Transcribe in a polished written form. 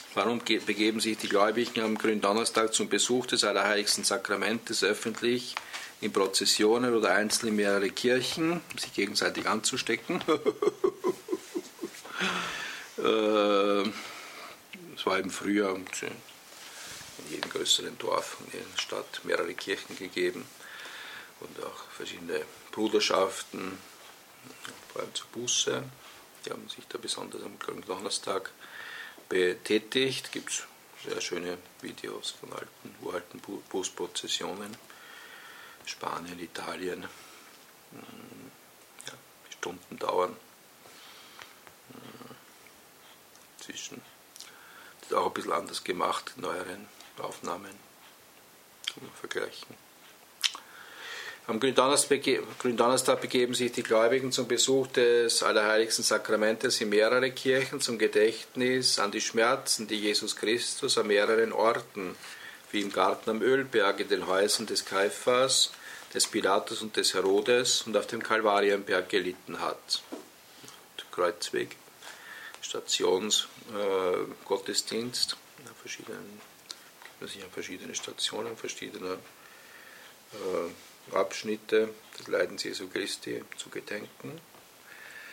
Warum begeben sich die Gläubigen am Gründonnerstag zum Besuch des Allerheiligsten Sakramentes öffentlich, in Prozessionen oder einzeln in mehrere Kirchen, um sich gegenseitig anzustecken? Es war eben früher in jedem größeren Dorf, in jeder Stadt mehrere Kirchen gegeben und auch verschiedene Bruderschaften, vor allem zur Buße. Die haben sich da besonders am Gründonnerstag betätigt. Es gibt sehr schöne Videos von uralten Bußprozessionen. Spanien, Italien, ja, Stunden dauern. Inzwischen ist auch ein bisschen anders gemacht, neueren Aufnahmen kann man vergleichen. Am Gründonnerstag begeben sich die Gläubigen zum Besuch des Allerheiligsten Sakramentes in mehrere Kirchen zum Gedächtnis an die Schmerzen, die Jesus Christus an mehreren Orten, wie im Garten am Ölberg, in den Häusern des Kaiphas, des Pilatus und des Herodes und auf dem Kalvarienberg gelitten hat. Der Kreuzweg, Stationsgottesdienst, verschiedene Stationen, verschiedene Abschnitte des Leidens Jesu Christi zu gedenken.